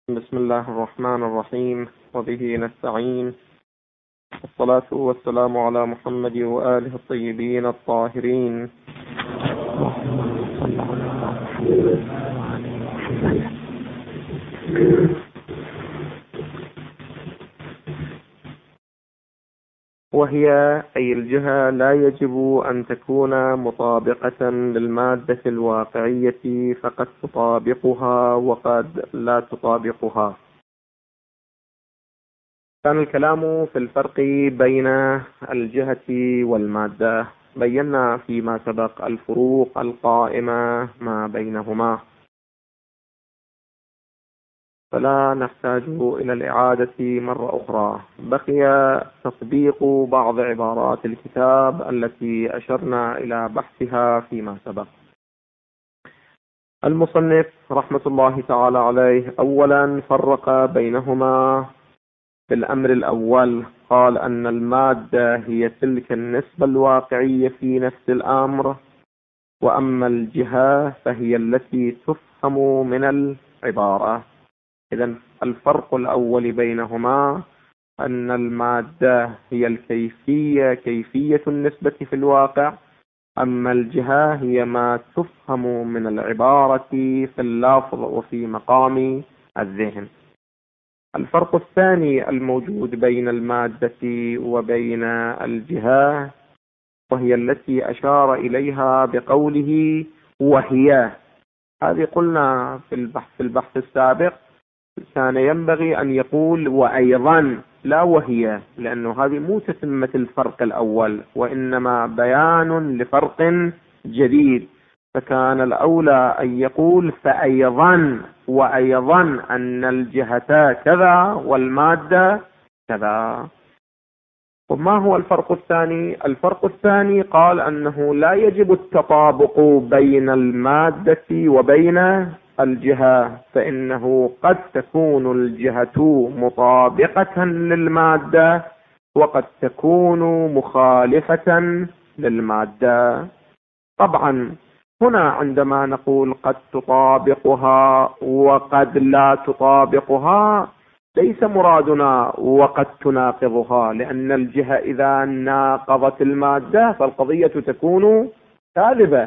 بسم الله الرحمن الرحيم، وبه نستعين. الصلاة والسلام على محمد وآله الطيبين الطاهرين. وهي أي الجهة لا يجب أن تكون مطابقة للمادة الواقعية، فقد تطابقها وقد لا تطابقها. كان الكلام في الفرق بين الجهة والمادة. بينا فيما سبق الفروق القائمة ما بينهما، فلا نحتاج إلى الإعادة مرة أخرى. بقي تطبيق بعض عبارات الكتاب التي أشرنا إلى بحثها فيما سبق. المصنف رحمة الله تعالى عليه أولا فرق بينهما. في الأمر الأول قال أن المادة هي تلك النسبة الواقعية في نفس الأمر، وأما الجهة فهي التي تفهم من العبارة. إذن الفرق الأول بينهما أن المادة هي الكيفية، كيفية النسبة في الواقع، أما الجهة هي ما تفهم من العبارة في اللفظ وفي مقام الذهن. الفرق الثاني الموجود بين المادة وبين الجهة وهي التي أشار إليها بقوله وهي. هذه قلنا في البحث السابق كان ينبغي أن يقول وأيضا، لا وهي، لأنه هذه مو تتمة الفرق الأول وإنما بيان لفرق جديد، فكان الأولى أن يقول فأيضا وأيضا أن الجهة كذا والمادة كذا. وما هو الفرق الثاني؟ الفرق الثاني قال أنه لا يجب التطابق بين المادة وبين الجهة، فإنه قد تكون الجهة مطابقة للمادة وقد تكون مخالفة للمادة. طبعا هنا عندما نقول قد تطابقها وقد لا تطابقها ليس مرادنا وقد تناقضها، لأن الجهة إذا ناقضت المادة فالقضية تكون كاذبة.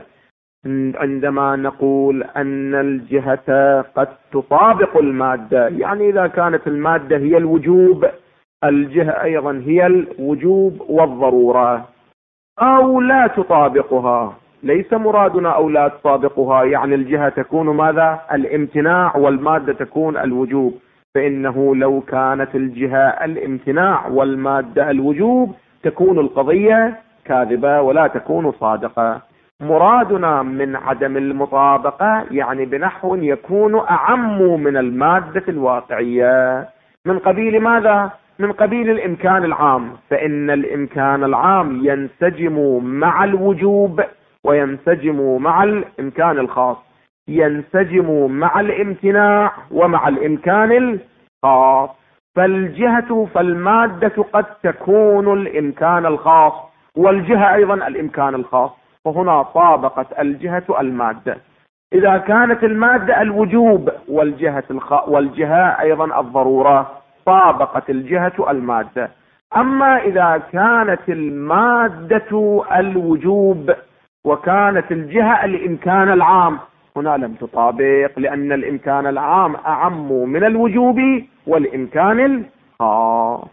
عندما نقول أن الجهة قد تطابق المادة، يعني إذا كانت المادة هي الوجوب الجهة أيضا هي الوجوب والضرورة، أو لا تطابقها. ليس مرادنا أو لا تطابقها يعني الجهة تكون ماذا؟ الامتناع، والمادة تكون الوجوب. فإنه لو كانت الجهة الامتناع والمادة الوجوب تكون القضية كاذبة ولا تكون صادقة. مرادنا من عدم المطابقة يعني بنحو يكون أعم من المادة الواقعية. من قبيل ماذا؟ من قبيل الإمكان العام، فإن الإمكان العام ينسجم مع الوجوب وينسجم مع الإمكان الخاص، ينسجم مع الامتناع ومع الإمكان الخاص. فالمادة قد تكون الإمكان الخاص والجهة أيضا الإمكان الخاص، وهنا طابقت الجهة المادة. إذا كانت المادة الوجوب والجهة أيضا الضرورة طابقت الجهة المادة. أما إذا كانت المادة الوجوب وكانت الجهة الإمكان العام هنا لم تطابق، لأن الإمكان العام أعم من الوجوب والإمكان الخاص.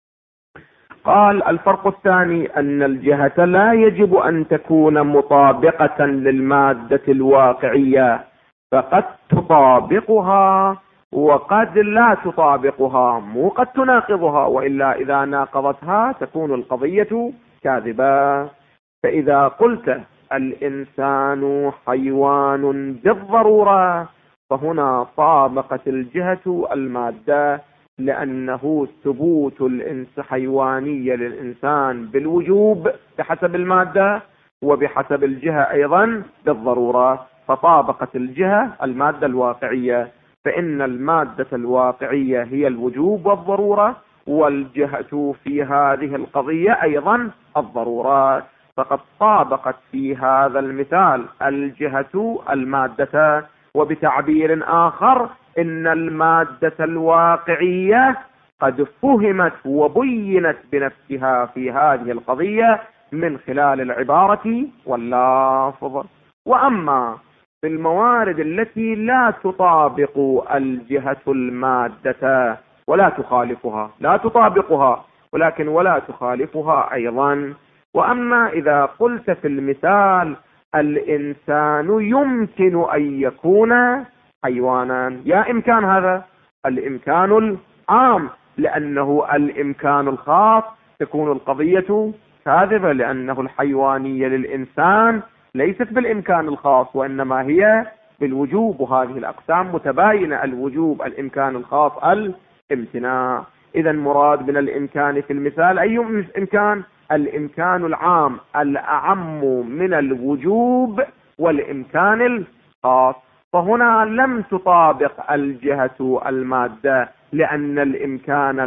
قال الفرق الثاني أن الجهة لا يجب أن تكون مطابقة للمادة الواقعية، فقد تطابقها وقد لا تطابقها، مو قد تناقضها، وإلا إذا ناقضتها تكون القضية كاذبة. فإذا قلت الإنسان حيوان بالضرورة فهنا طابقت الجهة المادة، لأنه ثبوت حيوانية للإنسان بالوجوب بحسب المادة وبحسب الجهة أيضا بالضرورة، فطابقت الجهة المادة الواقعية. فإن المادة الواقعية هي الوجوب والضرورة، والجهة في هذه القضية أيضا الضرورة، فقد طابقت في هذا المثال الجهة المادة. وبتعبير آخر إن المادة الواقعية قد فهمت وبينت بنفسها في هذه القضية من خلال العبارة واللفظ. وأما في الموارد التي لا تطابق الجهة المادة ولا تخالفها، لا تطابقها ولكن ولا تخالفها أيضا. وأما إذا قلت في المثال الإنسان يمكن أن يكون حيوانا، يا إمكان هذا الإمكان العام، لأنه الإمكان الخاص تكون القضية كاذبة، لأنه الحيوانية للإنسان ليست بالإمكان الخاص وإنما هي بالوجوب، وهذه الأقسام متباينة: الوجوب، الإمكان الخاص، الامتناع. إذا مراد من الإمكان في المثال أي إمكان؟ الإمكان العام الأعم من الوجوب والإمكان الخاص. فهنا لم تطابق الجهة المادة لأن الإمكان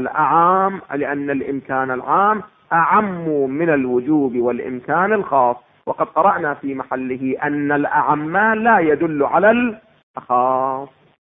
العام أعم من الوجوب والإمكان الخاص. وقد قرأنا في محله أن الأعم لا يدل على الخاص،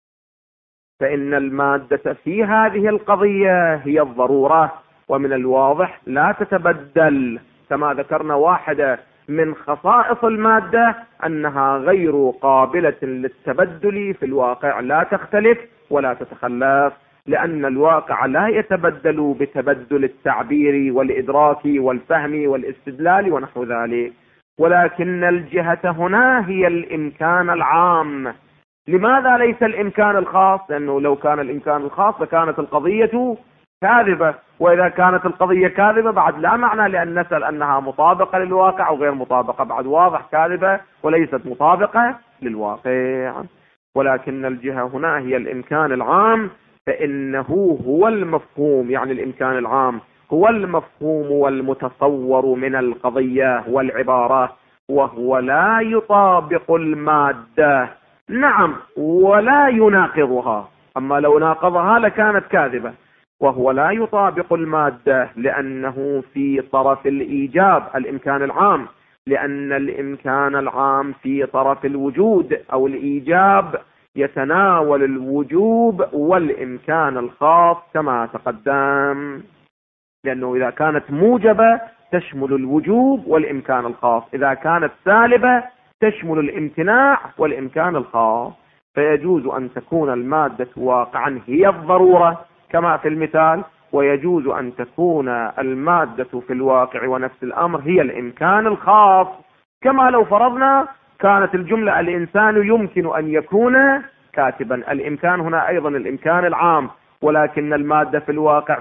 فإن المادة في هذه القضية هي الضرورة، ومن الواضح لا تتبدل، كما ذكرنا واحدة من خصائص المادة أنها غير قابلة للتبدل في الواقع، لا تختلف ولا تتخلف، لأن الواقع لا يتبدل بتبدل التعبير والإدراك والفهم والاستدلال ونحو ذلك. ولكن الجهة هنا هي الإمكان العام. لماذا ليس الإمكان الخاص؟ لأنه لو كان الإمكان الخاص لكانت القضية كاذبة، وإذا كانت القضية كاذبة بعد لا معنى لأن نسأل أنها مطابقة للواقع أو غير مطابقة، بعد واضح كاذبة وليست مطابقة للواقع. ولكن الجهة هنا هي الإمكان العام، فإنه هو المفهوم، يعني الإمكان العام هو المفهوم والمتصور من القضية والعبارة، وهو لا يطابق المادة، نعم، ولا يناقضها، أما لو ناقضها لكانت كاذبة. وهو لا يطابق المادة لأنه في طرف الإيجاب، الإمكان العام، لأن الإمكان العام في طرف الوجود أو الإيجاب يتناول الوجوب والإمكان الخاص كما تقدم، لأنه إذا كانت موجبة تشمل الوجوب والإمكان الخاص، إذا كانت سالبة تشمل الامتناع والإمكان الخاص. فيجوز أن تكون المادة واقعا هي الضرورة كما في المثال، ويجوز أن تكون المادة في الواقع ونفس الأمر هي الإمكان الخاص، كما لو فرضنا كانت الجملة الإنسان يمكن أن يكون كاتبا، الإمكان هنا أيضا الإمكان العام، ولكن المادة في الواقع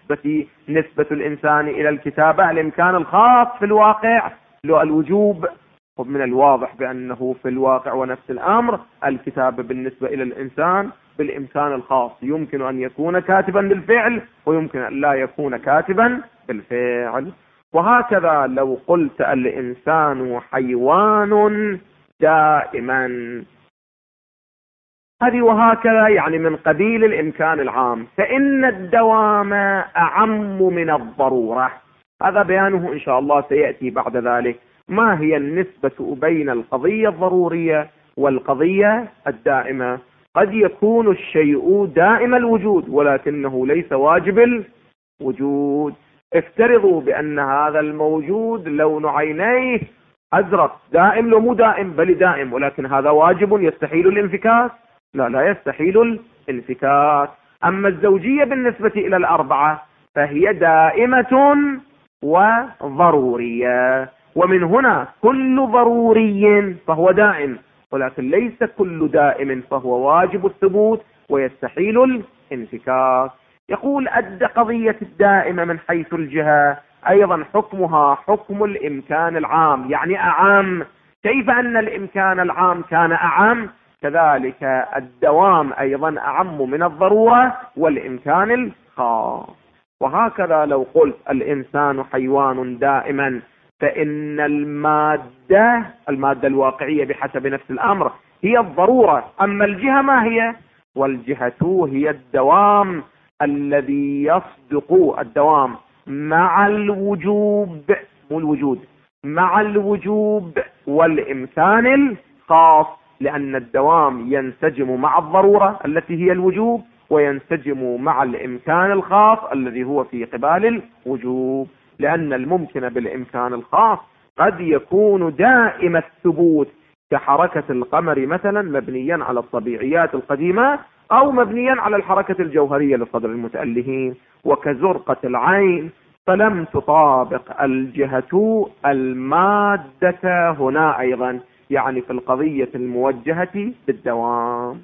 نسبة الإنسان إلى الكتابة الإمكان الخاص في الواقع الوجوب. ومن الواضح بأنه في الواقع ونفس الأمر الكتابة بالنسبة إلى الإنسان بالإمكان الخاص، يمكن أن يكون كاتبا بالفعل ويمكن أن لا يكون كاتبا بالفعل. وهكذا لو قلت الإنسان حيوان دائما، هذه وهكذا يعني من قبيل الإمكان العام، فإن الدوام أعم من الضرورة. هذا بيانه إن شاء الله سيأتي بعد ذلك. ما هي النسبة بين القضية الضرورية والقضية الدائمة؟ قد يكون الشيء دائم الوجود ولكنه ليس واجب الوجود. افترضوا بأن هذا الموجود لون عينيه أزرق، دائم لو مو دائم؟ بل دائم، ولكن هذا واجب يستحيل الانفكاك؟ لا يستحيل الانفكاك. أما الزوجية بالنسبة إلى الأربعة فهي دائمة وضرورية، ومن هنا كل ضروري فهو دائم، ولكن ليس كل دائم فهو واجب الثبوت ويستحيل الانفكاك. يقول قضية الدائمة من حيث الجهة أيضا حكمها حكم الإمكان العام، يعني أعم. كيف أن الإمكان العام كان أعم، كذلك الدوام أيضا أعم من الضرورة والإمكان الخاص. وهكذا لو قلت الإنسان حيوان دائما، فإن المادة الواقعية بحسب نفس الأمر هي الضرورة، أما الجهة ما هي؟ والجهة هي الدوام الذي يصدق الدوام مع الوجوب، مو الوجود، مع الوجوب والإمكان الخاص. لأن الدوام ينسجم مع الضرورة التي هي الوجوب، وينسجم مع الإمكان الخاص الذي هو في قبال الوجوب، لأن الممكن بالإمكان الخاص قد يكون دائم الثبوت كحركة القمر مثلا مبنيا على الطبيعيات القديمة، أو مبنيا على الحركة الجوهرية لصدر المتألهين، وكزرقة العين فلم تطابق الجهة المادة هنا أيضا، يعني في القضية الموجهة بالدوام.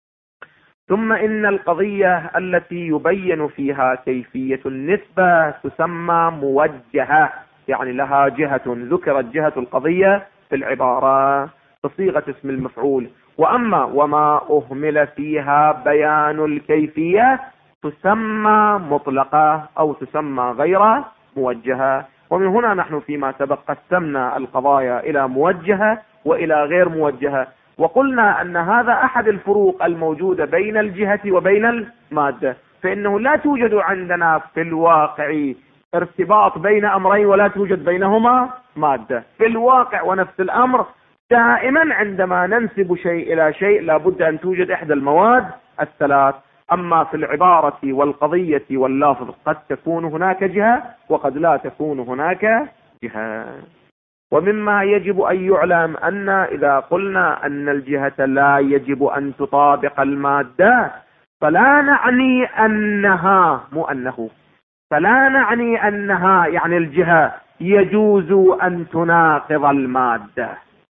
ثم إن القضية التي يبين فيها كيفية النسبة تسمى موجهة، يعني لها جهة، ذكرت جهة القضية في العبارة بصيغة اسم المفعول. وأما وما أهمل فيها بيان الكيفية تسمى مطلقة أو تسمى غير موجهة. ومن هنا نحن فيما سبق قسمنا القضايا إلى موجهة وإلى غير موجهة، وقلنا أن هذا أحد الفروق الموجودة بين الجهة وبين المادة، فإنه لا توجد عندنا في الواقع ارتباط بين أمرين ولا توجد بينهما مادة في الواقع، ونفس الأمر دائما عندما ننسب شيء إلى شيء لابد أن توجد إحدى المواد الثلاث. أما في العبارة والقضية واللفظ قد تكون هناك جهة وقد لا تكون هناك جهة. ومما يجب أن يعلم أن إذا قلنا أن الجهة لا يجب أن تطابق المادة فلا نعني أنها، مو أنه، فلا نعني أنها يعني الجهة يجوز أن تناقض المادة.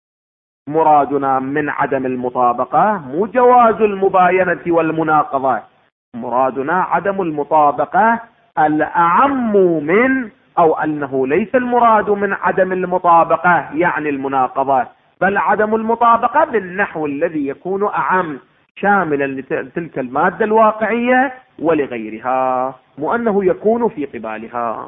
مرادنا من عدم المطابقة مو جواز المباينة والمناقضة، مرادنا عدم المطابقة الأعم من، أو أنه ليس المراد من عدم المطابقة يعني المناقضة، بل عدم المطابقة بالنحو الذي يكون أعم شاملا لتلك المادة الواقعية ولغيرها، مو أنه يكون في قبالها،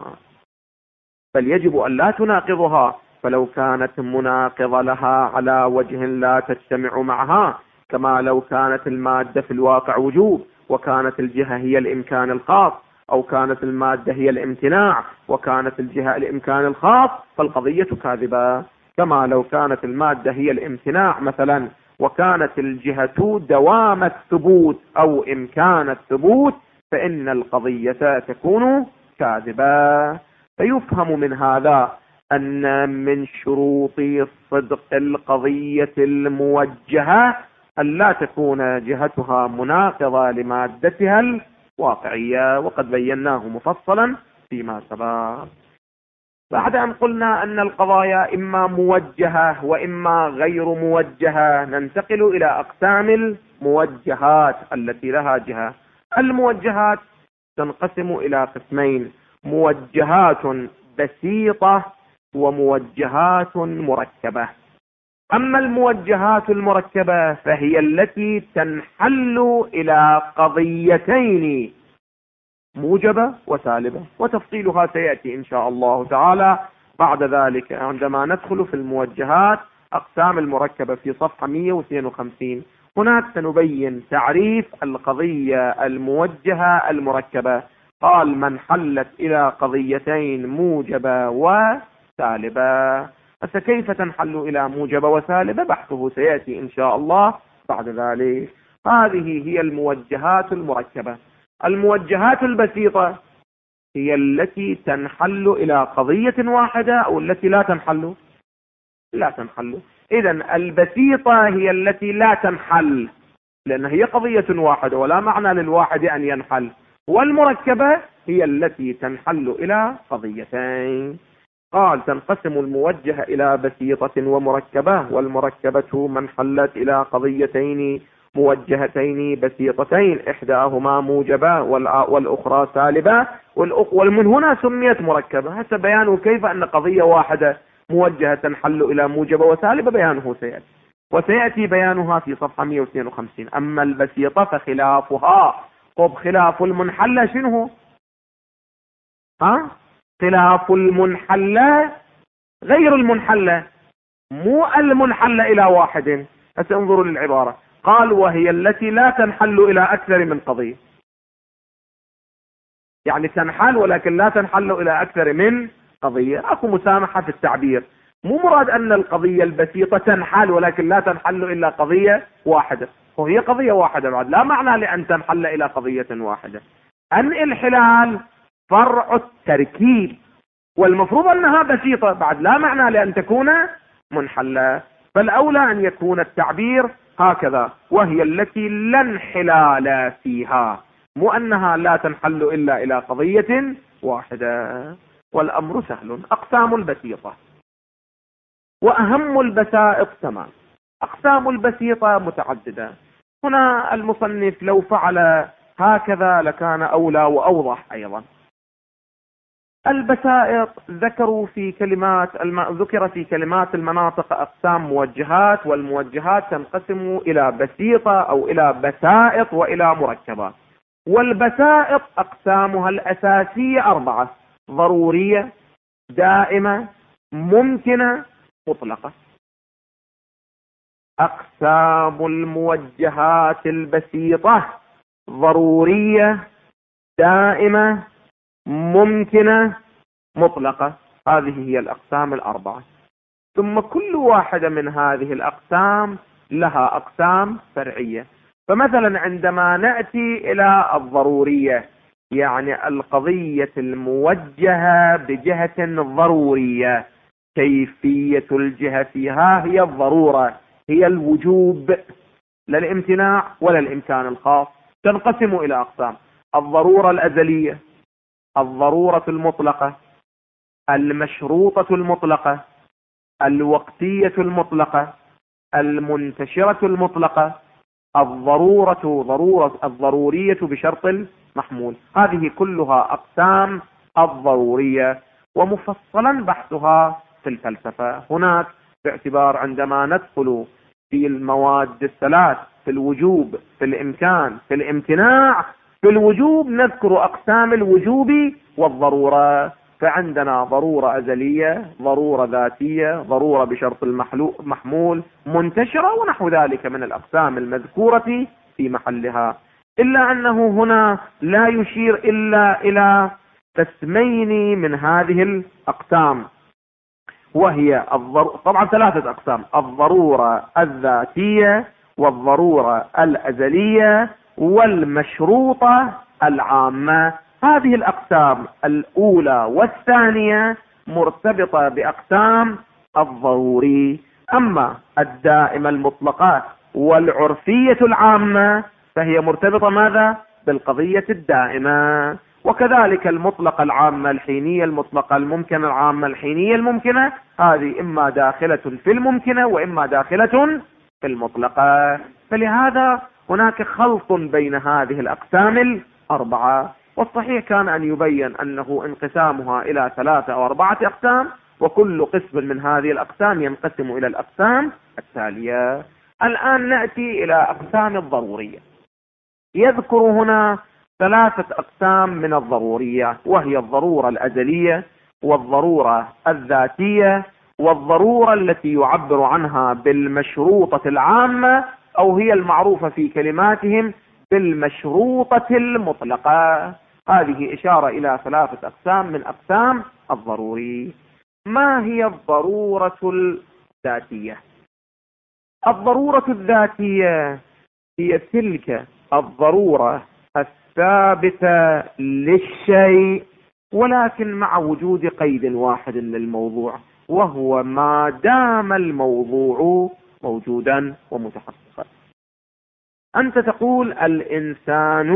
بل يجب أن لا تناقضها. فلو كانت مناقضة لها على وجه لا تجتمع معها، كما لو كانت المادة في الواقع وجوب وكانت الجهة هي الإمكان الخاص، أو كانت المادة هي الامتناع وكانت الجهة الإمكان الخاص، فالقضية كاذبة. كما لو كانت المادة هي الامتناع مثلا وكانت الجهة دوام الثبوت أو إمكان الثبوت، فإن القضية تكون كاذبة. فيفهم من هذا أن من شروط صدق القضية الموجهة أن لا تكون جهتها مناقضة لمادتها الواقعية، وقد بيناه مفصلا فيما سبق. بعد أن قلنا أن القضايا إما موجهة وإما غير موجهة، ننتقل إلى أقسام الموجهات التي لها جهة. الموجهات تنقسم إلى قسمين: موجهات بسيطة وموجهات مركبة. أما الموجهات المركبة فهي التي تنحل إلى قضيتين موجبة وسالبة، وتفصيلها سيأتي إن شاء الله تعالى بعد ذلك عندما ندخل في الموجهات أقسام المركبة في صفحة 152. هناك سنبين تعريف القضية الموجهة المركبة. قال: من حلت إلى قضيتين موجبة وسالبة. فكيف تنحل إلى موجبة وسالبة؟ بحثه سيأتي إن شاء الله بعد ذلك. هذه هي الموجهات المركبة. الموجهات البسيطة هي التي تنحل إلى قضية واحدة أو التي لا تنحل. إذن البسيطة هي التي لا تنحل لأن هي قضية واحدة ولا معنى للواحد أن ينحل، والمركبة هي التي تنحل إلى قضيتين. قال: تنقسم الموجهة إلى بسيطة ومركبة، والمركبة من حلت إلى قضيتين موجهتين بسيطتين إحداهما موجبة والأخرى سالبة، ومن هنا سميت مركبة. هذا بيانه كيف أن قضية واحدة موجهة تنحل إلى موجبة وسالبة، بيانه سيأتي، وسيأتي بيانها في صفحة 152. أما البسيطة فخلافها. خلاف المنحلة شنو؟ خلاف المنحلة غير المنحلة، مو المنحلة إلى واحد. هسه انظروا للعبارة. قال: وهي التي لا تنحل إلى أكثر من قضية. يعني تنحل ولكن لا تنحل إلى أكثر من قضية. أكو مسامحة في التعبير. مو مراد أن القضية البسيطة تنحل، ولكن لا تنحل إلا قضية واحدة، وهي قضية واحدة بعد، لا معنى لأن تنحل إلى قضية واحدة. الانحلال فرع التركيب، والمفروض أنها بسيطة بعد، لا معنى لأن تكون منحلة. فالأولى أن يكون التعبير هكذا، وهي التي لا انحلال فيها، مو أنها لا تنحل إلا إلى قضية واحدة. والأمر سهل. أقسام البسيطة وأهم البسائط 8. أقسام البسيطة متعددة. هنا المصنف لو فعل هكذا لكان أولى وأوضح أيضا. البسائط ذكر في كلمات المناطق أقسام موجهات، والموجهات تنقسم إلى بسيطة أو إلى بسائط وإلى مركبات. والبسائط أقسامها الأساسية 4: ضرورية، دائمة، ممكنة، مطلقة. أقسام الموجهات البسيطة: ضرورية، دائمة، ممكنة، مطلقة. هذه هي الأقسام 4. ثم كل واحدة من هذه الأقسام لها أقسام فرعية. فمثلا عندما نأتي إلى الضرورية، يعني القضية الموجهة بجهة ضرورية، كيفية الجهة فيها هي الضرورة، هي الوجوب، لا الامتناع ولا الإمكان الخاص. تنقسم إلى أقسام: الضرورة الأزلية، الضرورة المطلقة، المشروطة المطلقة، الوقتية المطلقة، المنتشرة المطلقة، الضرورية بشرط المحمول. هذه كلها أقسام الضرورية، ومفصلا بحثها في الفلسفة. هناك باعتبار عندما ندخل في المواد الثلاث، في الوجوب، في الإمكان، في الامتناع. في الوجوب نذكر أقسام الوجوب والضرورة، فعندنا ضرورة أزلية، ضرورة ذاتية، ضرورة بشرط المحمول، منتشرة، ونحو ذلك من الأقسام المذكورة في محلها. إلا أنه هنا لا يشير إلا إلى قسمين من هذه الأقسام، وهي طبعا 3 أقسام: الضرورة الذاتية، والضرورة الأزلية، والمشروطة العامة. هذه الأقسام الأولى والثانية مرتبطة بأقسام الضروري. أما الدائمة المطلقة والعرفية العامة فهي مرتبطة ماذا؟ بالقضية الدائمة. وكذلك المطلقة العامة الحينية المطلقة، الممكنة العامة الحينية الممكنة، هذه إما داخلة في الممكنة وإما داخلة في المطلقة. فلهذا هناك خلط بين هذه الأقسام 4. والصحيح كان أن يبين أنه انقسامها إلى 3 أو 4 أقسام، وكل قسم من هذه الأقسام ينقسم إلى الأقسام التالية. الآن نأتي إلى أقسام الضرورية. يذكر هنا 3 أقسام من الضرورية، وهي الضرورة الأزلية، والضرورة الذاتية، والضرورة التي يعبر عنها بالمشروطة العامة، أو هي المعروفة في كلماتهم بالمشروطة المطلقة. هذه إشارة إلى 3 أقسام من أقسام الضروري. ما هي الضرورة الذاتية؟ الضرورة الذاتية هي تلك الضرورة الثابتة للشيء، ولكن مع وجود قيد واحد للموضوع، وهو ما دام الموضوع موجودا ومتحققا. أنت تقول الإنسان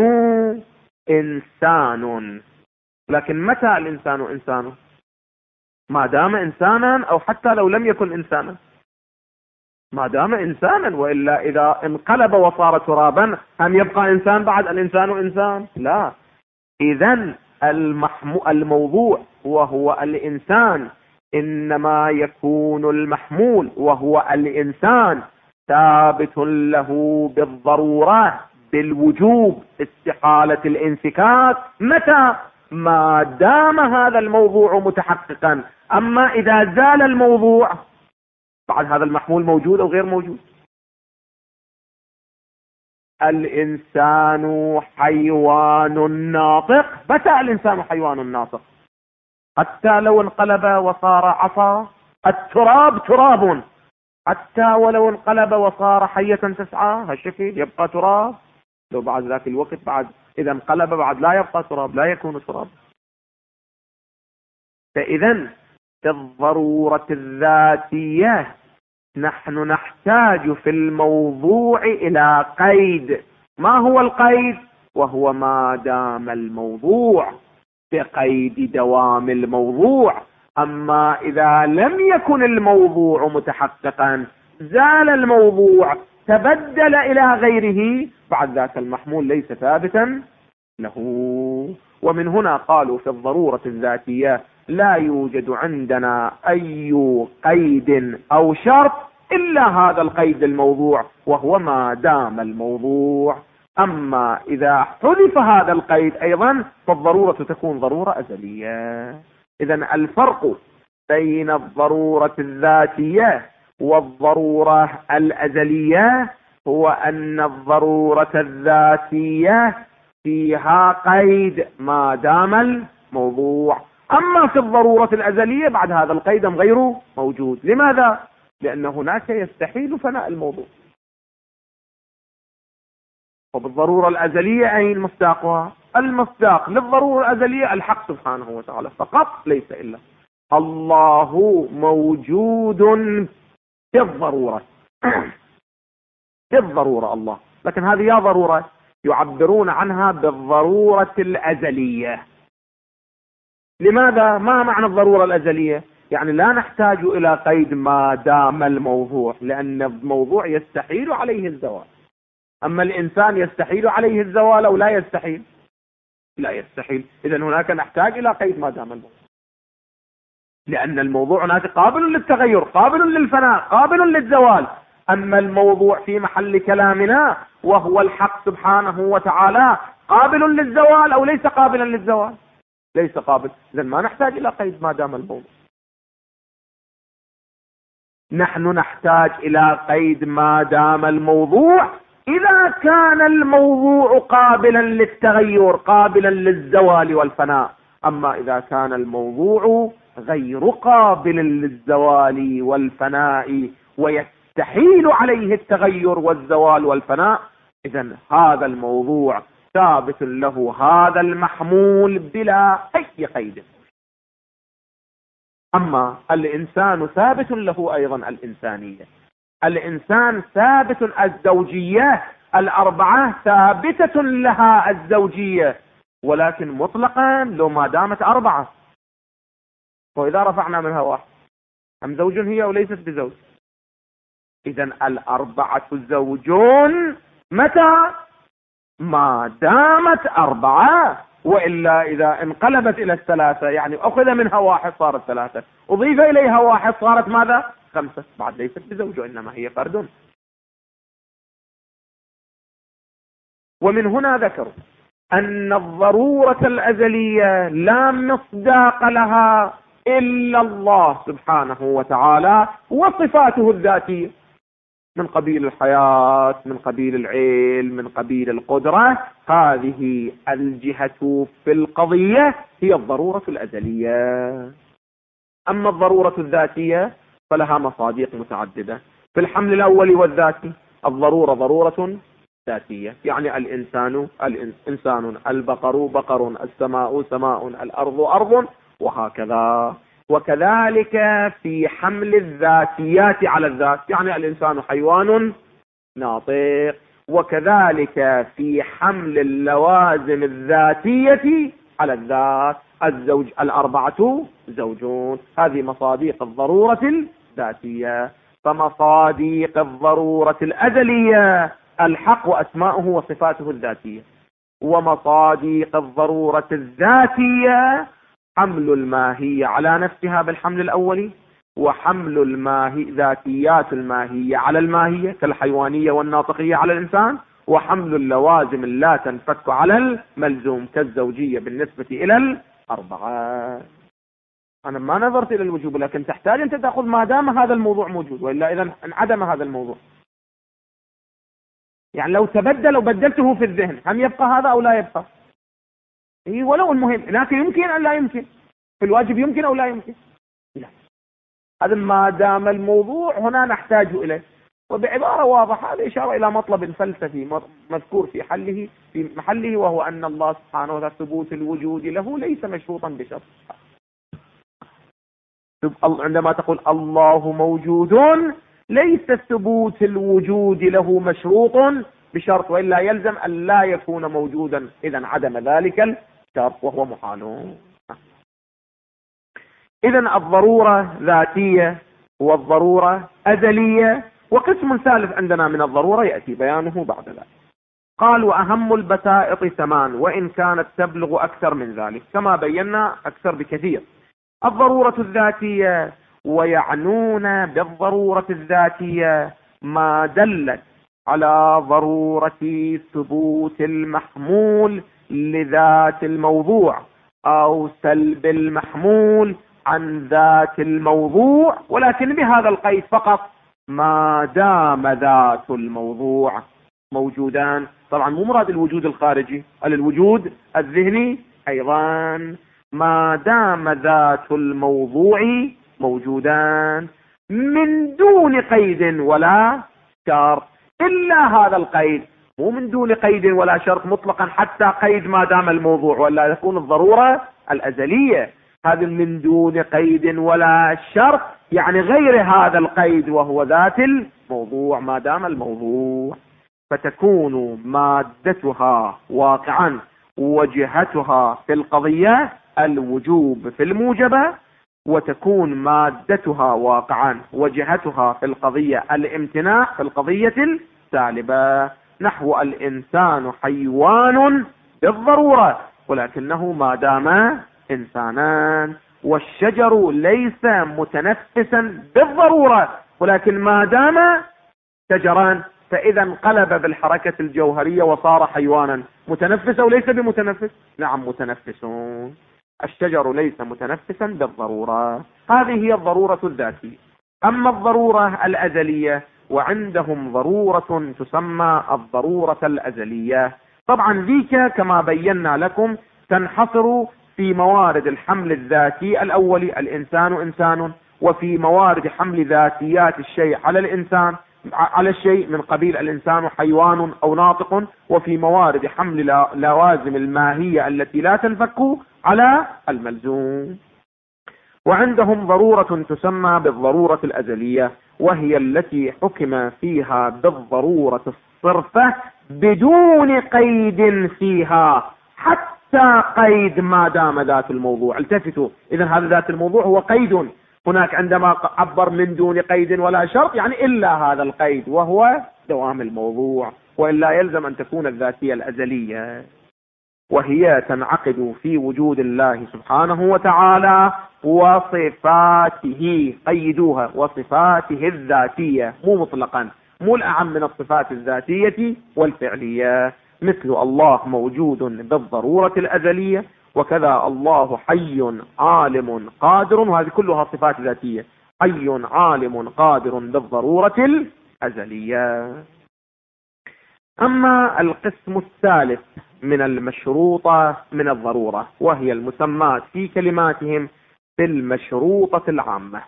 إنسان، لكن متى الإنسان إنسان؟ ما دام إنسانا، أو حتى لو لم يكن إنسانا، ما دام إنسانا. وإلا إذا انقلب وصار ترابا هم يبقى إنسان بعد؟ الإنسان إنسان؟ لا. إذن الموضوع وهو الإنسان إنما يكون المحمول وهو الإنسان ثابت له بالضرورة، بالوجوب، استحالة الانفكاك. متى؟ ما دام هذا الموضوع متحققا. أما إذا زال الموضوع بعد هذا المحمول موجود أو غير موجود. الإنسان حيوان ناطق. متى الإنسان حيوان ناطق؟ حتى لو انقلب وصار عصا التراب تراب، حتى ولو انقلب وصار حية تسعى هالشكل يبقى تراب، لو بعد ذاك الوقت بعد إذا انقلب بعد لا يبقى تراب، لا يكون تراب. فإذا في الضرورة الذاتية نحن نحتاج في الموضوع إلى قيد. ما هو القيد؟ وهو ما دام الموضوع، بقيد دوام الموضوع. أما إذا لم يكن الموضوع متحققا، زال الموضوع، تبدل إلى غيره، بعد ذاك المحمول ليس ثابتا له. ومن هنا قالوا في الضرورة الذاتية لا يوجد عندنا أي قيد أو شرط إلا هذا القيد الموضوع، وهو ما دام الموضوع. أما إذا حذف هذا القيد أيضا فالضرورة تكون ضرورة أزلية. إذا الفرق بين الضرورة الذاتية والضرورة الأزلية هو أن الضرورة الذاتية فيها قيد ما دام الموضوع، أما في الضرورة الأزلية بعد هذا القيد غير موجود. لماذا؟ لأن هناك يستحيل فناء الموضوع. وبالضرورة الأزلية أين مصداقها؟ المصداق للضرورة الأزلية الحق سبحانه وتعالى فقط، ليس إلا. الله موجود في الضرورة في الضرورة الله، لكن هذه يا ضرورة يعبرون عنها بالضرورة الأزلية. لماذا؟ ما معنى الضرورة الأزلية؟ يعني لا نحتاج إلى قيد ما دام الموضوع، لأن الموضوع يستحيل عليه الزوال. أما الإنسان يستحيل عليه الزوال أو لا يستحيل؟ لا يستحيل. إذا هناك نحتاج إلى قيد ما دام الموضوع، لأن الموضوع هناك قابل للتغير، قابل للفناء، قابل للزوال. أما الموضوع في محل كلامنا وهو الحق سبحانه وتعالى قابل للزوال أو ليس قابلا للزوال؟ ليس قابل. إذن ما نحتاج إلى قيد ما دام الموضوع. نحن نحتاج إلى قيد ما دام الموضوع إذا كان الموضوع قابلا للتغير، قابلا للزوال والفناء. أما إذا كان الموضوع غير قابل للزوال والفناء ويستحيل عليه التغير والزوال والفناء، إذن هذا الموضوع ثابت له هذا المحمول بلا أي قيد. أما الإنسان ثابت له أيضا الإنسانية، الإنسان ثابت، الزوجية الأربعة ثابتة لها الزوجية، ولكن مطلقا لو ما دامت أربعة. وإذا رفعنا منها واحد أم زوج هي وليست بزوج؟ إذن الأربعة زوجون متى؟ ما دامت أربعة، وإلا إذا انقلبت إلى الثلاثة، يعني أخذ منها واحد صارت ثلاثة، أضيف إليها واحد صارت ماذا؟ خمسة، بعد ليست بزوج وإنما هي فرد. ومن هنا ذكروا أن الضرورة الأزلية لا مصداق لها إلا الله سبحانه وتعالى وصفاته الذاتية، من قبيل الحياة، من قبيل العلم، من قبيل القدرة. هذه الجهة في القضية هي الضرورة الأزلية. أما الضرورة الذاتية فلها مصادق متعددة. في الحمل الأول والذاتي الضرورة ضرورة ذاتية، يعني الإنسان إنسان، البقر بقر، السماء سماء، الأرض أرض، وهكذا. وكذلك في حمل الذاتيات على الذات، يعني الإنسان حيوان ناطق. وكذلك في حمل اللوازم الذاتية على الذات، الزوج الأربعة زوجون. هذه مصادق الضرورة الذاتية. فمصادق الضرورة الأزلية الحق وأسماؤه وصفاته الذاتية، ومصادق الضرورة الذاتية حمل الماهية على نفسها بالحمل الأولي، وحمل ذاتيات الماهية على الماهية كالحيوانية والناطقية على الإنسان، وحمل اللوازم لا تنفك على الملزوم كالزوجية بالنسبة إلى الأربعة. أنا ما نظرت إلى الوجوب، لكن تحتاج أن تأخذ ما دام هذا الموضوع موجود، وإلا إذا انعدم هذا الموضوع. يعني لو تبدل وبدلته في الذهن هم يبقى هذا أو لا يبقى؟ إيه، ولو المهم، لكن يمكن أو لا يمكن؟ في الواجب يمكن أو لا يمكن؟ لا. هذا ما دام الموضوع هنا نحتاج إليه. وبعبارة واضحة هذا إشارة إلى مطلب فلسفي مذكور في محله، وهو أن الله سبحانه وتعالى ثبوت الوجود له ليس مشروطا بشرط. عندما تقول الله موجود ليس ثبوت الوجود له مشروط بشرط، وإلا يلزم أن لا يكون موجودا، إذا عدم ذلك الشرط وهو محال. إذا الضرورة ذاتية والضرورة أزلية، وقسم ثالث عندنا من الضرورة يأتي بيانه بعد ذلك. قال وأهم البسائط 8 وإن كانت تبلغ أكثر من ذلك، كما بينا أكثر بكثير. الضرورة الذاتية، ويعنون بالضرورة الذاتية ما دلت على ضرورة ثبوت المحمول لذات الموضوع أو سلب المحمول عن ذات الموضوع، ولكن بهذا القيد فقط، ما دام ذات الموضوع موجودان. طبعا مو مراد الوجود الخارجي، الوجود الذهني أيضا. ما دام ذات الموضوع موجودان من دون قيد ولا شرط، إلا هذا القيد، مو من دون قيد ولا شرط مطلقا حتى قيد ما دام الموضوع، ولا يكون الضرورة الأزلية. هذا من دون قيد ولا شرط يعني غير هذا القيد وهو ذات الموضوع ما دام الموضوع، فتكون مادتها واقعا وجهتها في القضية الوجوب في الموجبة، وتكون مادتها واقعا وجهتها في القضية الامتناع في القضية السالبة. نحو الإنسان حيوان بالضرورة ولكنه ما دام إنسانا، والشجر ليس متنفسا بالضرورة ولكن ما دام شجرا، فإذا انقلب بالحركة الجوهرية وصار حيوانا. متنفس أو ليس بمتنفس؟ نعم متنفسون. الشجر ليس متنفسا بالضرورة. هذه هي الضرورة الذاتية. أما الضرورة الأزلية، وعندهم ضرورة تسمى الضرورة الأزلية. طبعا ذيك كما بينا لكم تنحصر في موارد الحمل الذاتي الأولي، الإنسان إنسان، وفي موارد حمل ذاتيات الشيء على الإنسان على الشيء من قبيل الإنسان حيوان أو ناطق، وفي موارد حمل لوازم الماهية التي لا تنفك على الملزوم. وعندهم ضرورة تسمى بالضرورة الأزلية، وهي التي حكم فيها بالضرورة الصرفة بدون قيد فيها حتى قيد ما دام ذات الموضوع. التفتوا، إذن هذا ذات الموضوع هو قيد. هناك عندما عبر من دون قيد ولا شرط يعني إلا هذا القيد وهو دوام الموضوع، وإلا يلزم أن تكون الذاتية الأزلية، وهي تنعقد في وجود الله سبحانه وتعالى وصفاته. قيدوها، وصفاته الذاتية، مو مطلقا، مو الأعم من الصفات الذاتية والفعلية، مثل الله موجود بالضرورة الأزلية، وكذا الله حي عالم قادر، وهذه كلها صفات ذاتية. حي عالم قادر بالضرورة الأزلية. أما القسم الثالث من المشروطة من الضرورة، وهي المسمات في كلماتهم بالمشروطة العامة.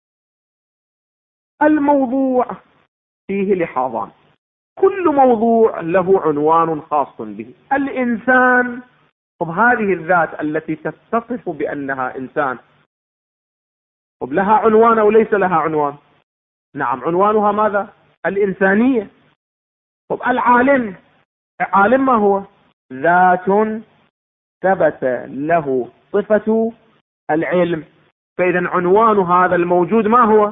الموضوع فيه لحاظان، كل موضوع له عنوان خاص به. الإنسان، طب هذه الذات التي تتصف بأنها إنسان، طب لها عنوان أو ليس لها عنوان؟ نعم عنوانها ماذا؟ الإنسانية. طب العالم، عالم ما هو؟ ذات ثبت له صفة العلم، فإذا عنوان هذا الموجود ما هو؟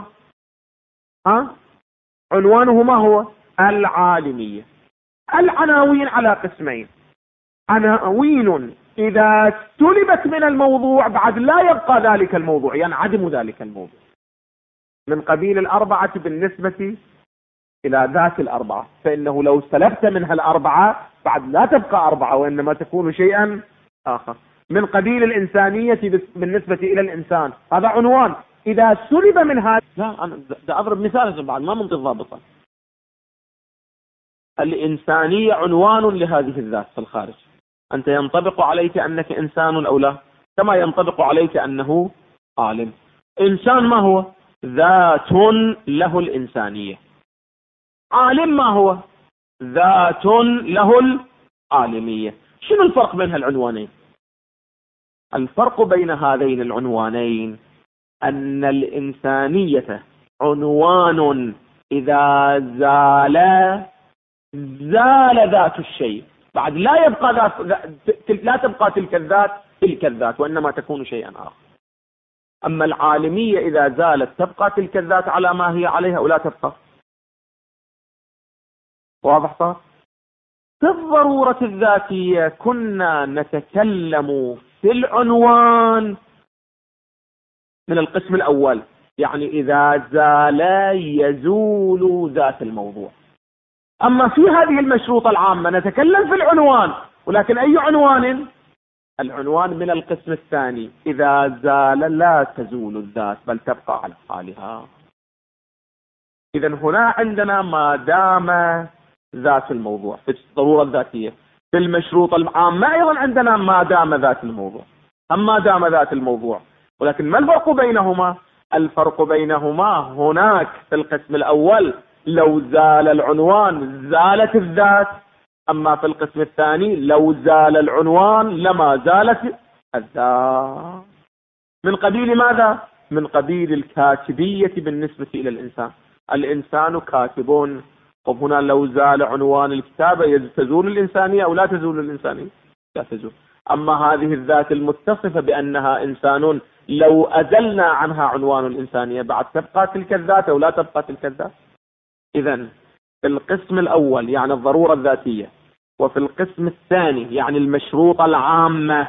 عنوانه ما هو؟ العالمية. العناوين على قسمين، عناوين إذا سلبت من الموضوع بعد لا يبقى ذلك الموضوع، ينعدم ذلك الموضوع، من قبيل الأربعة بالنسبة إلى ذات الأربعة، فإنه لو سلبت منها الأربعة بعد لا تبقى أربعة وإنما تكون شيئا آخر. من قبيل الإنسانية بالنسبة إلى الإنسان، هذا عنوان. إذا سلب من هذا، لا أنا أضرب مثال بعد ما منطق ضابطا. الإنسانية عنوان لهذه الذات في الخارج، أنت ينطبق عليك أنك إنسان أو لا، كما ينطبق عليك أنه عالم. إنسان ما هو؟ ذات له الإنسانية. عالم ما هو؟ ذات له العالمية. شنو الفرق بين هالعنوانين؟ الفرق بين هذين العنوانين أن الإنسانية عنوان إذا زال ذات الشيء، بعد لا يبقى لا تبقى تلك الذات وإنما تكون شيئا آخر. أما العالمية إذا زالت تبقى تلك الذات على ما هي عليها ولا تبقى. واضح صار؟ في الضرورة الذاتية كنا نتكلم في العنوان من القسم الأول، يعني إذا زال يزول ذات الموضوع. أما في هذه المشروطة العامة نتكلم في العنوان، ولكن أي عنوان؟ العنوان من القسم الثاني، إذا زال لا تزول الذات بل تبقى على حالها. إذا هنا عندنا ما دام ذات الموضوع في الضرورة الذاتية، في المشروطة العامة أيضا عندنا ما دام ذات الموضوع. أما دام ذات الموضوع، ولكن ما الفرق بينهما؟ الفرق بينهما هناك في القسم الأول لو زال العنوان زالت الذات، أما في القسم الثاني لو زال العنوان لما زالت الذات. من قبيل ماذا؟ من قبيل الكاتبية بالنسبة إلى الإنسان. الإنسان كاتب، وهنا لو زال عنوان الكتابة تزول الإنسانية أو لا تزول الإنسانية؟ لا تزول. أما هذه الذات المتصفة بأنها إنسان لو أزلنا عنها عنوان الإنسانية بعد تبقى تلك الذات أو لا تبقى تلك الذات؟ إذن في القسم الأول يعني الضرورة الذاتية، وفي القسم الثاني يعني المشروطة العامة،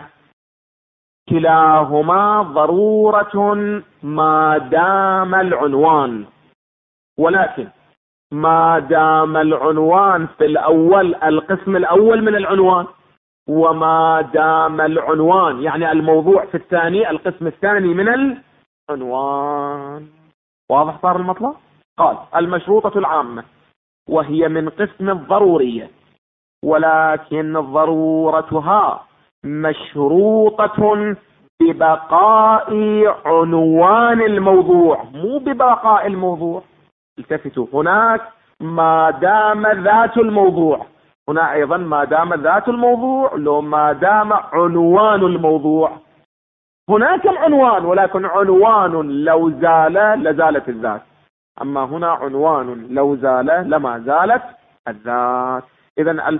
كلاهما ضرورة ما دام العنوان. ولكن ما دام العنوان في الأول القسم الأول من العنوان، وما دام العنوان يعني الموضوع في الثاني القسم الثاني من العنوان. واضح صار المطلب؟ قال المشروطة العامة وهي من قسم الضرورية، ولكن ضرورتها مشروطة ببقاء عنوان الموضوع، مو ببقاء الموضوع. التفتوا، هناك ما دام ذات الموضوع، هنا أيضا ما دام ذات الموضوع، لو ما دام عنوان الموضوع. هناك العنوان، ولكن عنوان لو زال لزالت الذات، أما هنا عنوان لو زال لما زالت الذات. إذن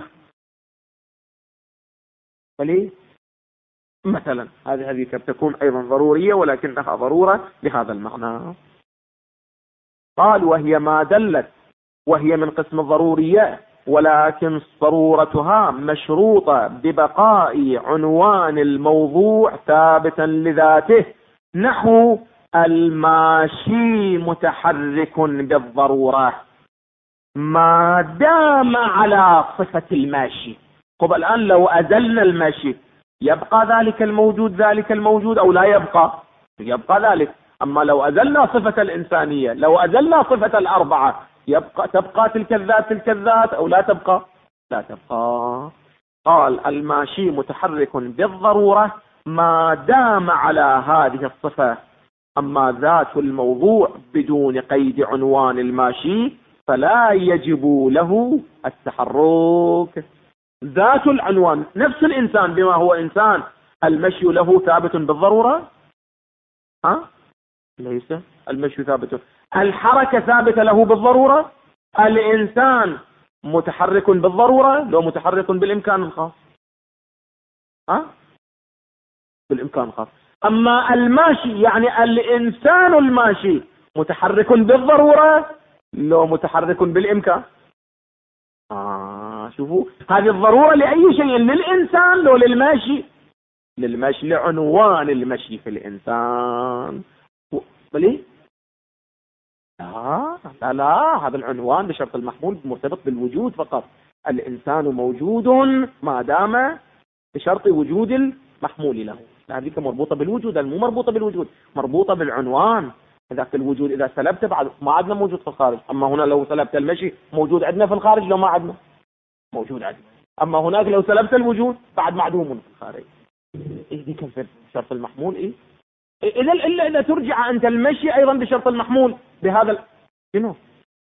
فليه مثلا هذه قد تكون أيضا ضرورية، ولكنها ضرورة بهذا المعنى. قال وهي ما دلت، وهي من قسم الضرورية، ولكن ضرورتها مشروطة ببقاء عنوان الموضوع ثابتا لذاته، نحو الماشي متحرك بالضرورة ما دام على صفة الماشي. طب الآن لو أزلنا الماشي يبقى ذلك الموجود أو لا يبقى؟ يبقى ذلك. أما لو أزلنا صفة الإنسانية، لو أزلنا صفة الأربعة، تبقى تلك الذات أو لا تبقى؟ لا تبقى. قال الماشي متحرك بالضرورة ما دام على هذه الصفة. أما ذات الموضوع بدون قيد عنوان الماشي فلا يجب له التحرك. ذات العنوان نفس الإنسان بما هو إنسان، المشي له ثابت بالضرورة؟ ليس. المشي ثابت، الحركة ثابتة له بالضرورة. الإنسان متحرك بالضرورة لو متحرك بالإمكان الخاص؟ بالإمكان الخاص. أما الماشي يعني الإنسان الماشي متحرك بالضرورة لو متحرك بالإمكان؟ شوفوا، هذه الضرورة لأي شيء، للإنسان لو للماشي؟ للمشي، لعنوان المشي في الإنسان. بلي؟ لا، هذا العنوان بشرط المحمول مرتبط بالوجود فقط. الإنسان موجود ما دام بشرط وجود المحمول له. هذه مربوطة بالوجود، مو مربوطة بالوجود، مربوطة بالعنوان. ذاك الوجود إذا سلبته بعد ما عندنا موجود في الخارج. أما هنا لو سلبت المشي موجود عندنا في الخارج، لو ما عندنا موجود عندنا. أما هناك لو سلبت الوجود بعد معدوم في الخارج. دي كيف شرط المحمول؟ إلا ترجع أنت المشي أيضا بشرط المحمول بهذا شنو؟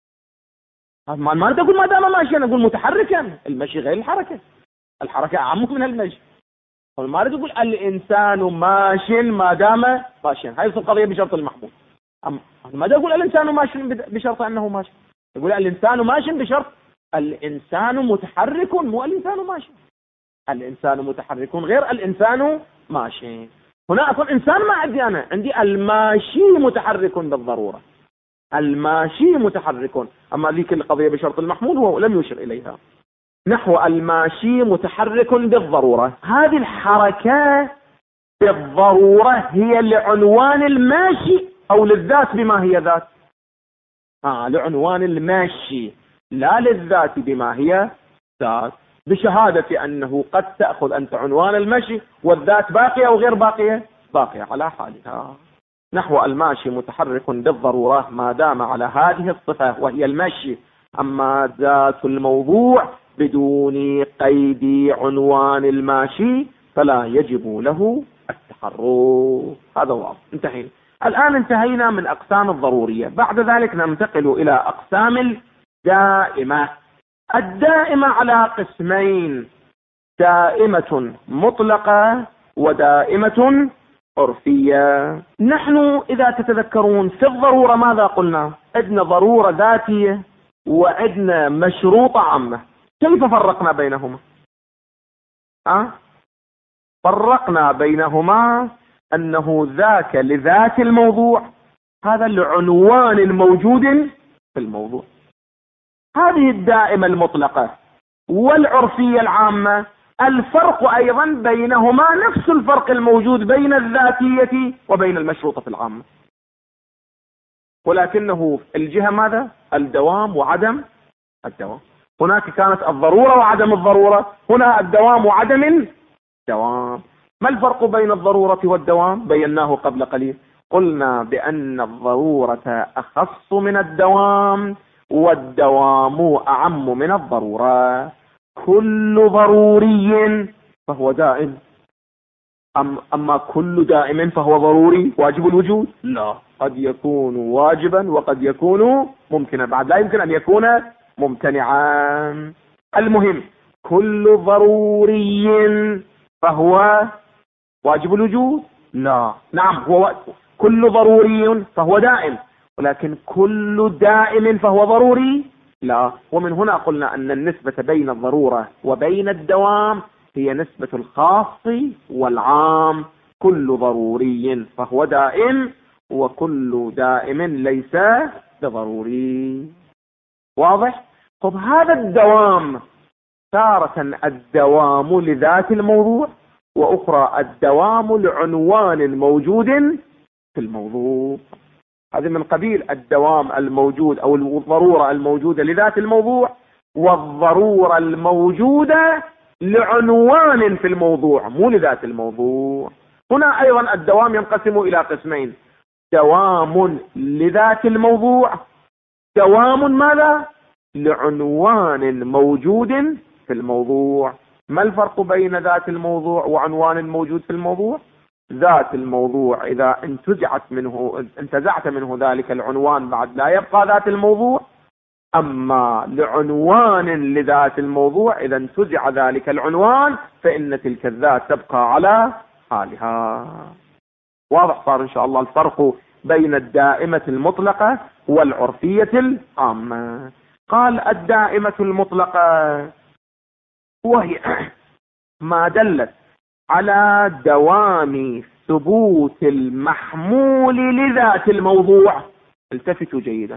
ما تقول ما دام ماشيا، أقول متحركا. المشي غير الحركة، الحركة أعم من المشي. ما تقول الإنسان ماش ما دام ماشيا، هاي القضية بشرط المحمول. ما تقول الإنسان ماش بشرط أنه ماشي، يقول الإنسان ماش بشرط الإنسان متحرك، مو الإنسان ماشي. الإنسان متحرك غير الإنسان ماشي. هنا أكون إنسان ما عندي أنا، عندي الماشي متحرك بالضرورة، الماشي متحرك. أما ذيك القضية بشرط المحمول هو لم يشر إليها. نحو الماشي متحرك بالضرورة، هذه الحركة بالضرورة هي لعنوان الماشي أو للذات بما هي ذات؟ لعنوان الماشي لا للذات بما هي ذات، بشهادة أنه قد تأخذ أنت عنوان المشي والذات باقية أو غير باقية، باقية على حالها. نحو الماشي متحرك بالضرورة ما دام على هذه الصفة وهي المشي. أما ذات الموضوع بدون قيد عنوان الماشي فلا يجب له التحرك. هذا واضح، انتهينا. الآن انتهينا من أقسام الضرورية، بعد ذلك ننتقل إلى أقسام الدائمة. الدائمة على قسمين: دائمة مطلقة ودائمة عرفية. نحن إذا تتذكرون في الضرورة ماذا قلنا؟ عندنا ضرورة ذاتية وعندنا مشروطة عامة. كيف فرقنا بينهما؟ فرقنا بينهما أنه ذاك لذات الموضوع، هذا العنوان الموجود في الموضوع. هذه الدائمة المطلقة والعرفية العامة، الفرق أيضا بينهما نفس الفرق الموجود بين الذاتية وبين المشروطة العامة، ولكنه الجهة ماذا؟ الدوام وعدم الدوام. هناك كانت الضرورة وعدم الضرورة، هنا الدوام وعدم الدوام. ما الفرق بين الضرورة والدوام؟ بيناه قبل قليل، قلنا بأن الضرورة أخص من الدوام والدوام أعم من الضرورة. كل ضروري فهو دائم، أما كل دائم فهو ضروري واجب الوجود؟ لا، قد يكون واجبا وقد يكون ممكنا، بعد لا يمكن أن يكون ممتنعا. المهم كل ضروري فهو واجب الوجود؟ لا، نعم هو كل ضروري فهو دائم، ولكن كل دائم فهو ضروري؟ لا. ومن هنا قلنا أن النسبة بين الضرورة وبين الدوام هي نسبة الخاص والعام. كل ضروري فهو دائم وكل دائم ليس بضروري. واضح؟ طب هذا الدوام تارة الدوام لذات الموضوع، وأخرى الدوام لعنوان الموجود في الموضوع. هذا من قبيل الدوام الموجود أو الضرورة الموجودة لذات الموضوع، والضرورة الموجودة لعنوان في الموضوع مو لذات الموضوع. هنا أيضا الدوام ينقسم إلى قسمين: دوام لذات الموضوع، دوام ماذا؟ لعنوان موجود في الموضوع. ما الفرق بين ذات الموضوع وعنوان الموجود في الموضوع؟ ذات الموضوع إذا انتزعت منه ذلك العنوان بعد لا يبقى ذات الموضوع، أما لعنوان لذات الموضوع إذا انتزع ذلك العنوان فإن تلك الذات تبقى على حالها. واضح صار إن شاء الله الفرق بين الدائمة المطلقة والعرفية العامة. قال الدائمة المطلقة وهي ما دلت على دوام ثبوت المحمول لذات الموضوع. التفتوا جيدا،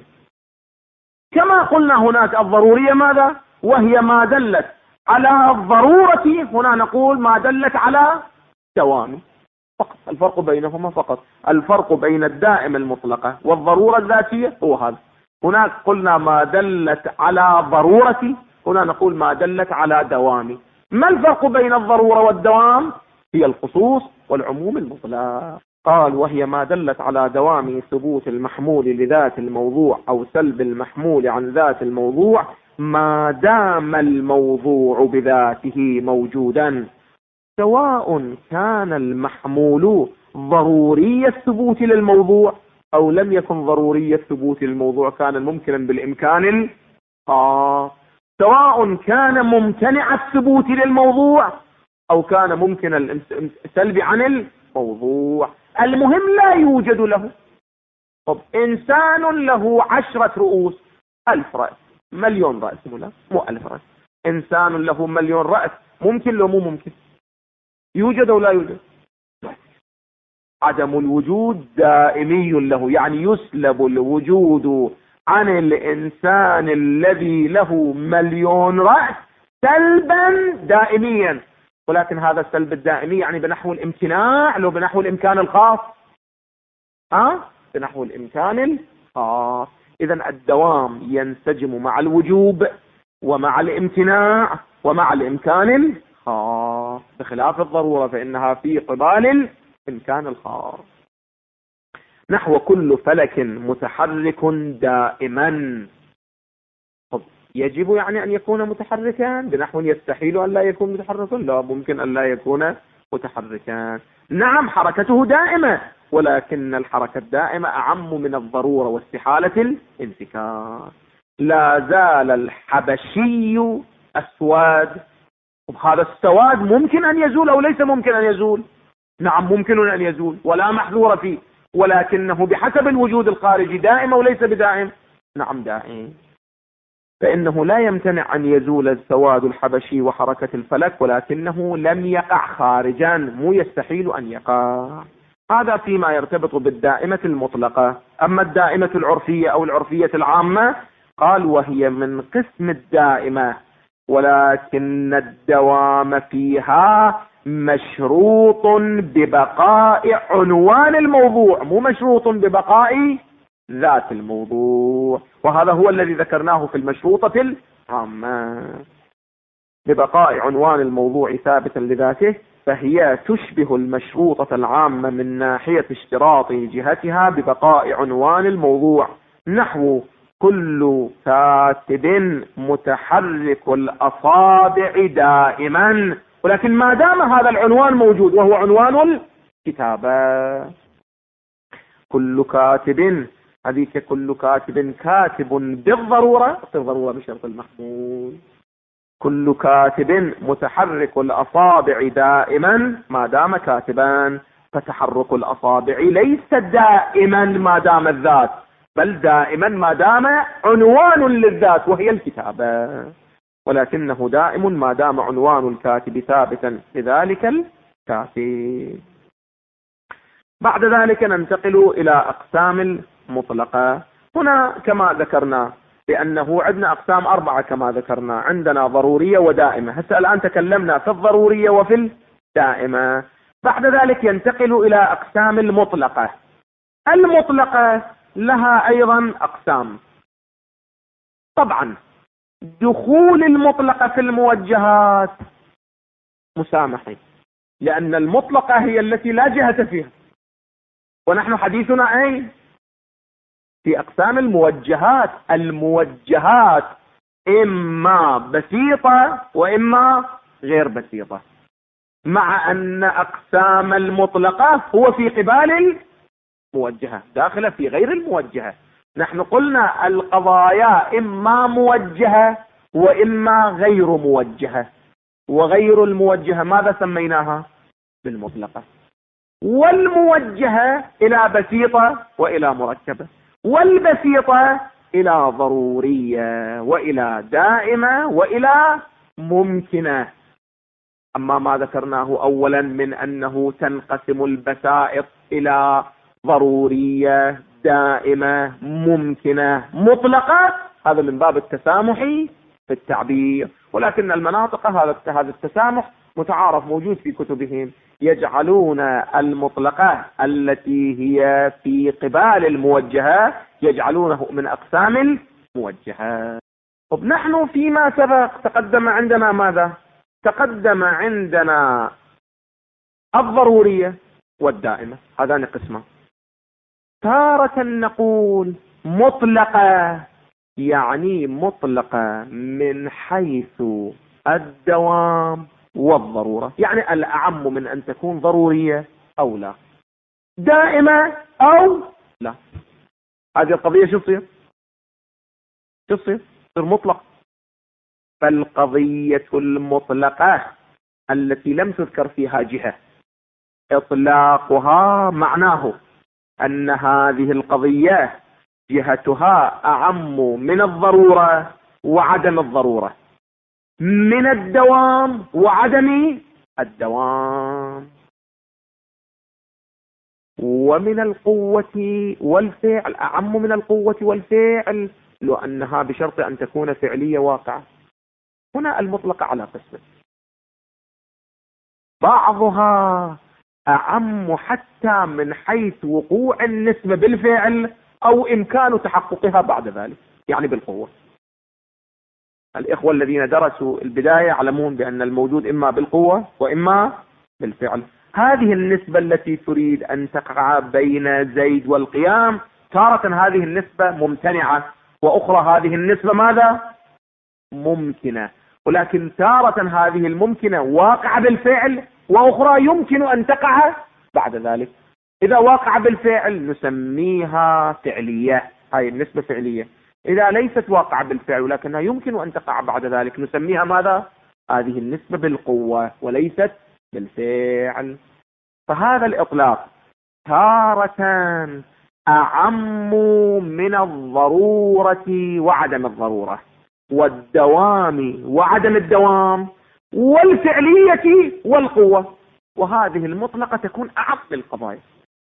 كما قلنا هناك الضرورية ماذا؟ وهي ما دلت على الضرورة، هنا نقول ما دلت على دوام فقط. الفرق بينهما فقط، الفرق بين الدائمة المطلقة والضرورة الذاتية هو هذا. هناك قلنا ما دلت على ضرورة، هنا نقول ما دلت على دوام. ما الفرق بين الضرورة والدوام؟ هي الخصوص والعموم المطلق. قال وهي ما دلت على دوام ثبوت المحمول لذات الموضوع أو سلب المحمول عن ذات الموضوع ما دام الموضوع بذاته موجودا، سواء كان المحمول ضروري الثبوت للموضوع أو لم يكن ضروري الثبوت للموضوع، كان ممكنا بالإمكان الخاص، سواء كان ممتنع الثبوت للموضوع أو كان ممكن السلب عن الموضوع، المهم لا يوجد له. طب إنسان له 10 رؤوس، 1000 رأس، 1,000,000 رأس، مو 1000 رأس. إنسان له 1,000,000 رأس، ممكن لو مو ممكن؟ يوجد أو لا يوجد؟ عدم الوجود دائمي له، يعني يسلب الوجود عن الإنسان الذي له 1,000,000 رأس سلبا دائميا، ولكن هذا السلب الدائمي يعني بنحو الامتناع لو بنحو الإمكان الخاص؟ بنحو الإمكان الخاص. إذن الدوام ينسجم مع الوجوب ومع الامتناع ومع الإمكان الخاص، بخلاف الضرورة فإنها في قبال الإمكان الخاص. نحو كل فلك متحرك دائما. طب يجب يعني أن يكون متحركا بنحو يستحيل أن لا يكون متحركا؟ لا، ممكن أن لا يكون متحركا. نعم حركته دائمة، ولكن الحركة الدائمة أعم من الضرورة واستحالة الانفكاك. لا زال الحبشي أسود، هذا السواد ممكن أن يزول أو ليس ممكن أن يزول؟ نعم ممكن أن يزول ولا محظور فيه، ولكنه بحسب الوجود الخارجي دائم أو ليس بدائم؟ نعم دائم. فإنه لا يمتنع أن يزول السواد الحبشي وحركة الفلك، ولكنه لم يقع خارجا، مو يستحيل أن يقع. هذا فيما يرتبط بالدائمة المطلقة. أما الدائمة العرفية أو العرفية العامة قال وهي من قسم الدائمة، ولكن الدوام فيها مشروط ببقاء عنوان الموضوع، مو مشروط ببقاء ذات الموضوع، وهذا هو الذي ذكرناه في المشروطة العامة. ببقاء عنوان الموضوع ثابتا لذاته، فهي تشبه المشروطة العامة من ناحية اشتراط جهتها ببقاء عنوان الموضوع. نحو كل كاتب متحرك الأصابع دائما، ولكن ما دام هذا العنوان موجود وهو عنوان الكتابة. كل كاتب، هذيك كل كاتب كاتب بالضرورة، الضرورة بشرط المحمول. كل كاتب متحرك الأصابع دائما ما دام كاتبا، فتحرك الأصابع ليس دائما ما دام الذات، بل دائما ما دام عنوان للذات وهي الكتابة، ولكنه دائم ما دام عنوان الكاتب ثابتا لذلك الكاتب. بعد ذلك ننتقل إلى أقسام المطلقة. هنا كما ذكرنا لأنه عندنا أقسام 4 كما ذكرنا، عندنا ضرورية ودائمة. هسه الآن تكلمنا في الضرورية وفي الدائمة. بعد ذلك ينتقل إلى أقسام المطلقة. المطلقة لها أيضا أقسام. طبعا دخول المطلقة في الموجهات مسامحي، لأن المطلقة هي التي لا جهة فيها، ونحن حديثنا أين؟ في أقسام الموجهات. الموجهات إما بسيطة وإما غير بسيطة، مع أن أقسام المطلقة هو في قبال الموجهة داخلة في غير الموجهة. نحن قلنا القضايا إما موجهة وإما غير موجهة، وغير الموجهة ماذا سميناها؟ بالمطلقة. والموجهة إلى بسيطة وإلى مركبة، والبسيطة إلى ضرورية وإلى دائمة وإلى ممكنة. أما ما ذكرناه أولا من أنه تنقسم البسائط إلى ضرورية دائمة ممكنة مطلقة، هذا من باب التسامح في التعبير، ولكن المناطق هذا التسامح متعارف موجود في كتبهم، يجعلون المطلقة التي هي في قبال الموجهة يجعلونه من أقسام الموجهة. طب نحن فيما سبق تقدم عندنا ماذا؟ تقدم عندنا الضرورية والدائمة، هذان قسمان. تارة نقول مطلقة، يعني مطلقة من حيث الدوام والضرورة، يعني الأعم من أن تكون ضرورية أو لا. دائمة أو لا. هذه القضية شو تصير؟ تصير مطلق. فالقضية المطلقة التي لم تذكر فيها جهة إطلاقها معناه أن هذه القضية جهتها أعم من الضرورة وعدم الضرورة، من الدوام وعدم الدوام، ومن القوة والفعل، أعم من القوة والفعل، لأنها بشرط أن تكون فعلية واقعة. هنا المطلقة على قسم، بعضها أعم حتى من حيث وقوع النسبة بالفعل أو إمكان تحققها بعد ذلك، يعني بالقوة. الإخوة الذين درسوا البداية يعلمون بأن الموجود إما بالقوة وإما بالفعل. هذه النسبة التي تريد أن تقع بين زيد والقيام، تارة هذه النسبة ممتنعة، وأخرى هذه النسبة ماذا؟ ممكنة. ولكن تارة هذه الممكنة واقعة بالفعل، وأخرى يمكن أن تقع بعد ذلك. إذا واقع بالفعل نسميها فعلية، هاي النسبة فعلية. إذا ليست واقعة بالفعل ولكنها يمكن أن تقع بعد ذلك نسميها ماذا؟ هذه النسبة بالقوة وليست بالفعل. فهذا الإطلاق تارة أعم من الضرورة وعدم الضرورة، والدوام وعدم الدوام، والفعلية والقوة. وهذه المطلقة تكون أعم القضايا.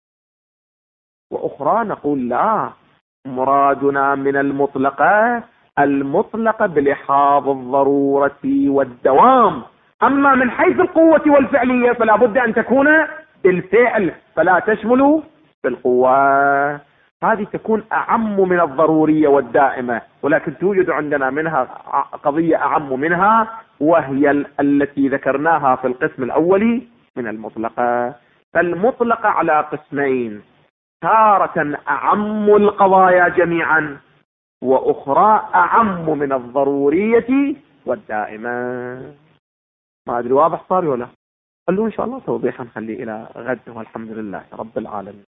وأخرى نقول لا، مرادنا من المطلقة بلحاظ الضرورة والدوام. أما من حيث القوة والفعلية فلا بد أن تكون بالفعل، فلا تشمل بالقوة. هذه تكون أعم من الضرورية والدائمة، ولكن توجد عندنا منها قضية أعم منها، وهي التي ذكرناها في القسم الأول من المطلقة. فالمطلقة على قسمين، تارة أعم القضايا جميعا، وأخرى أعم من الضرورية والدائمة. ما أدري واضح صار ولا؟ خلوه إن شاء الله توضيحا، نخليه إلى غد، والحمد لله رب العالمين.